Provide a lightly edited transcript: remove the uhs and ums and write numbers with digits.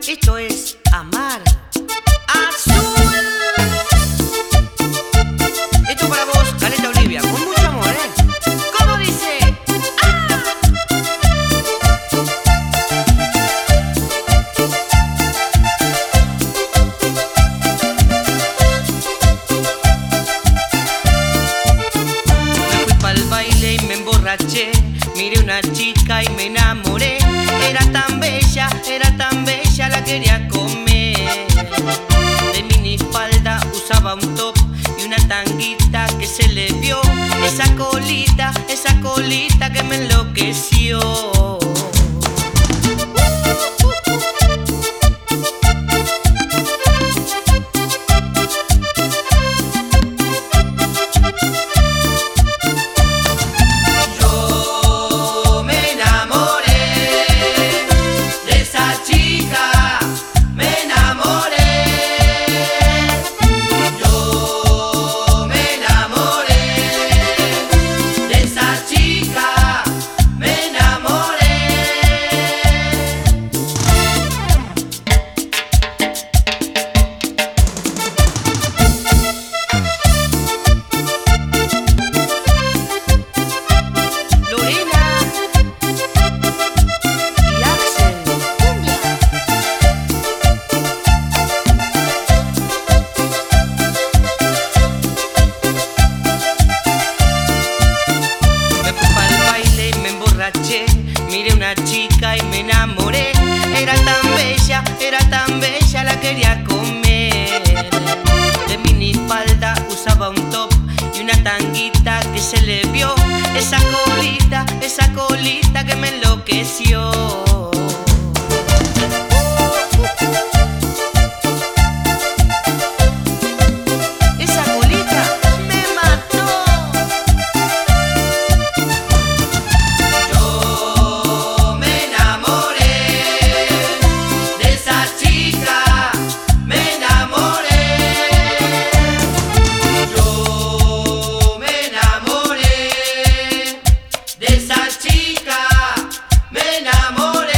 Esto es Amar Azul. Esto para vos, Caleta Olivia, con mucho amor, ¿Cómo dice? ¡Ah! Me fui pa'l baile y me emborraché. Miré una chica y me enamoré. Era tan bella, la quería comer. De minifalda usaba un top y una tanguita que se le vio. Esa colita que me enloqueció. Miré una chica y me enamoré. Era tan bella, la quería comer. De minifalda usaba un top y una tanguita que se le vio. Esa colita que me enloqueció. De esa chica me enamoré.